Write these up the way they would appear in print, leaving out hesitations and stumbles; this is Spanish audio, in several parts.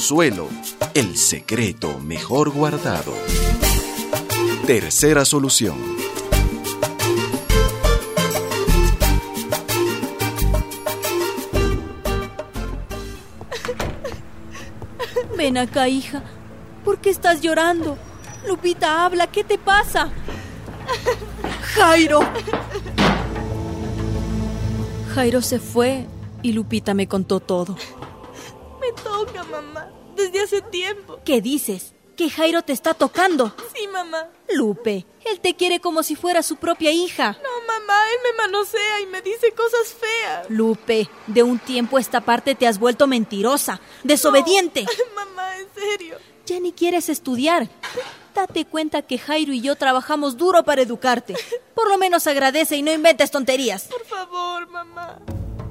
Consuelo, el secreto mejor guardado. Tercera solución. Ven acá, hija. ¿Por qué estás llorando? Lupita, habla. ¿Qué te pasa? ¡Jairo! Jairo se fue y Lupita me contó todo. Me toca, mamá. Desde hace tiempo. ¿Qué dices? ¿Que Jairo te está tocando? Sí, mamá. Lupe, él te quiere como si fuera su propia hija. No, mamá, él me manosea y me dice cosas feas. Lupe, de un tiempo a esta parte te has vuelto mentirosa, desobediente. No. Mamá, en serio. Ya ni quieres estudiar. Date cuenta que Jairo y yo trabajamos duro para educarte. Por lo menos agradece y no inventes tonterías. Por favor, mamá.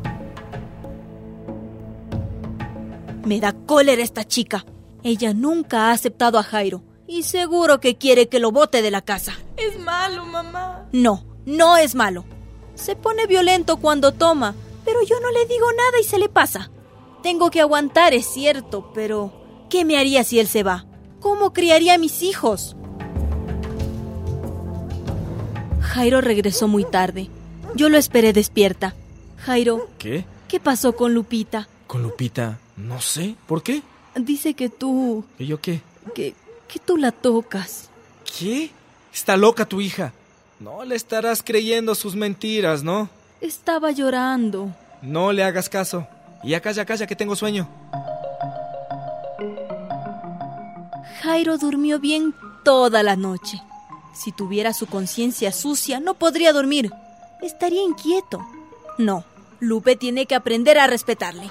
Me da cólera esta chica. Ella nunca ha aceptado a Jairo y seguro que quiere que lo bote de la casa. Es malo, mamá. No, no es malo. Se pone violento cuando toma, pero yo no le digo nada y se le pasa. Tengo que aguantar, es cierto, pero ¿qué me haría si él se va? ¿Cómo criaría a mis hijos? Jairo regresó muy tarde. Yo lo esperé despierta. Jairo, ¿Qué? ¿qué pasó con Lupita? ¿Con Lupita? No sé. ¿Por qué? Dice que tú... ¿Y yo qué? Que tú la tocas. ¿Qué? Está loca tu hija. No le estarás creyendo sus mentiras, ¿no? Estaba llorando. No le hagas caso. Y ya calla, que tengo sueño. Jairo durmió bien toda la noche. Si tuviera su conciencia sucia, no podría dormir. Estaría inquieto. No, Lupe tiene que aprender a respetarle.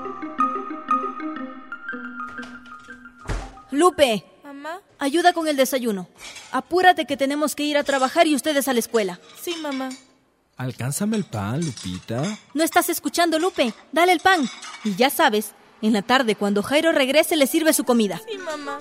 Lupe, ¿Mamá? ayuda con el desayuno. Apúrate que tenemos que ir a trabajar y ustedes a la escuela. Sí, mamá. Alcánzame el pan, Lupita. ¿No estás escuchando, Lupe? Dale el pan. Y ya sabes, en la tarde, cuando Jairo regrese, le sirve su comida. Sí, mamá.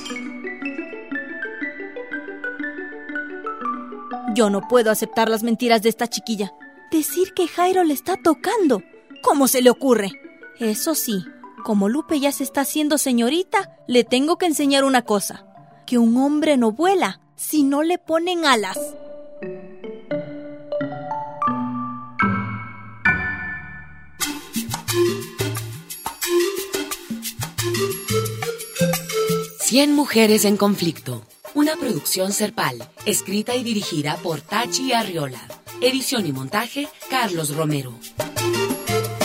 Yo no puedo aceptar las mentiras de esta chiquilla. Decir que Jairo le está tocando. ¿Cómo se le ocurre? Eso sí, como Lupe ya se está haciendo señorita, le tengo que enseñar una cosa. Que un hombre no vuela si no le ponen alas. Cien mujeres en conflicto. Una producción Serpal, escrita y dirigida por Tachi Arriola. Edición y montaje, Carlos Romero.